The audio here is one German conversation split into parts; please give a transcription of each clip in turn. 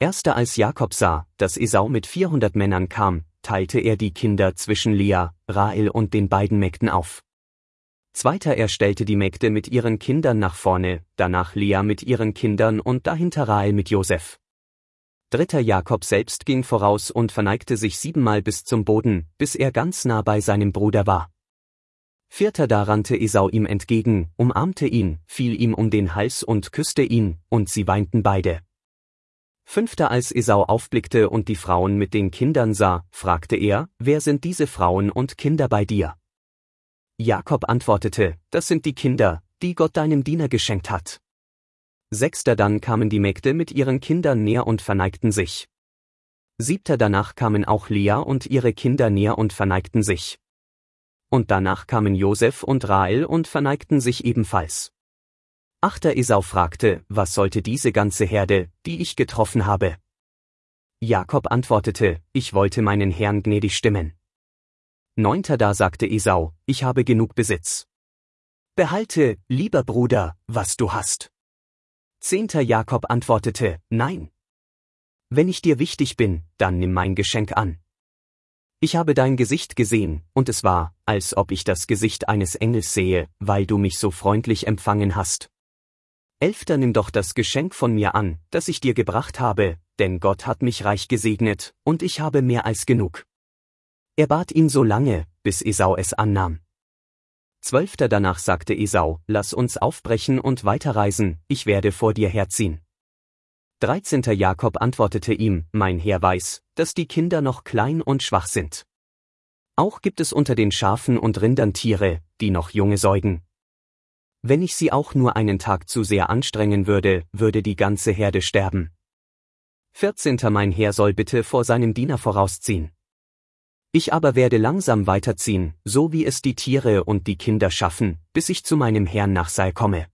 Erster als Jakob sah, dass Esau mit 400 Männern kam, teilte er die Kinder zwischen Lea, Rahel und den beiden Mägden auf. Zweiter er stellte die Mägde mit ihren Kindern nach vorne, danach Lea mit ihren Kindern und dahinter Rahel mit Josef. Dritter Jakob selbst ging voraus und verneigte sich 7-mal bis zum Boden, bis er ganz nah bei seinem Bruder war. Vierter da rannte Esau ihm entgegen, umarmte ihn, fiel ihm um den Hals und küsste ihn, und sie weinten beide. Fünfter als Esau aufblickte und die Frauen mit den Kindern sah, fragte er, wer sind diese Frauen und Kinder bei dir? Jakob antwortete, das sind die Kinder, die Gott deinem Diener geschenkt hat. Sechster dann kamen die Mägde mit ihren Kindern näher und verneigten sich. Siebter danach kamen auch Lea und ihre Kinder näher und verneigten sich. Und danach kamen Josef und Rahel und verneigten sich ebenfalls. Achter Esau fragte, was sollte diese ganze Herde, die ich getroffen habe? Jakob antwortete, ich wollte meinen Herrn gnädig stimmen. Neunter da sagte Esau, ich habe genug Besitz. Behalte, lieber Bruder, was du hast. Zehnter Jakob antwortete, nein. Wenn ich dir wichtig bin, dann nimm mein Geschenk an. Ich habe dein Gesicht gesehen, und es war, als ob ich das Gesicht eines Engels sehe, weil du mich so freundlich empfangen hast. Elfter nimm doch das Geschenk von mir an, das ich dir gebracht habe, denn Gott hat mich reich gesegnet, und ich habe mehr als genug. Er bat ihn so lange, bis Esau es annahm. Zwölfter danach sagte Esau, lass uns aufbrechen und weiterreisen, ich werde vor dir herziehen. 13. Jakob antwortete ihm, mein Herr weiß, dass die Kinder noch klein und schwach sind. Auch gibt es unter den Schafen und Rindern Tiere, die noch Junge säugen. Wenn ich sie auch nur einen Tag zu sehr anstrengen würde, würde die ganze Herde sterben. 14. Mein Herr soll bitte vor seinem Diener vorausziehen. Ich aber werde langsam weiterziehen, so wie es die Tiere und die Kinder schaffen, bis ich zu meinem Herrn nach Seir komme.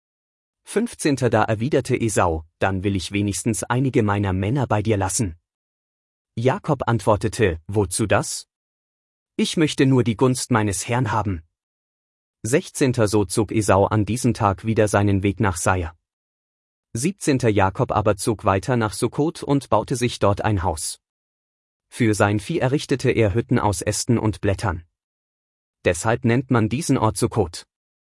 15. Da erwiderte Esau, dann will ich wenigstens einige meiner Männer bei dir lassen. Jakob antwortete, wozu das? Ich möchte nur die Gunst meines Herrn haben. 16. So zog Esau an diesem Tag wieder seinen Weg nach Seir. 17. Jakob aber zog weiter nach Sukkot und baute sich dort ein Haus. Für sein Vieh errichtete er Hütten aus Ästen und Blättern. Deshalb nennt man diesen Ort Sukkot.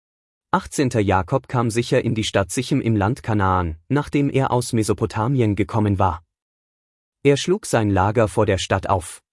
18. Jakob kam sicher in die Stadt Sichem im Land Kanaan, nachdem er aus Mesopotamien gekommen war. Er schlug sein Lager vor der Stadt auf.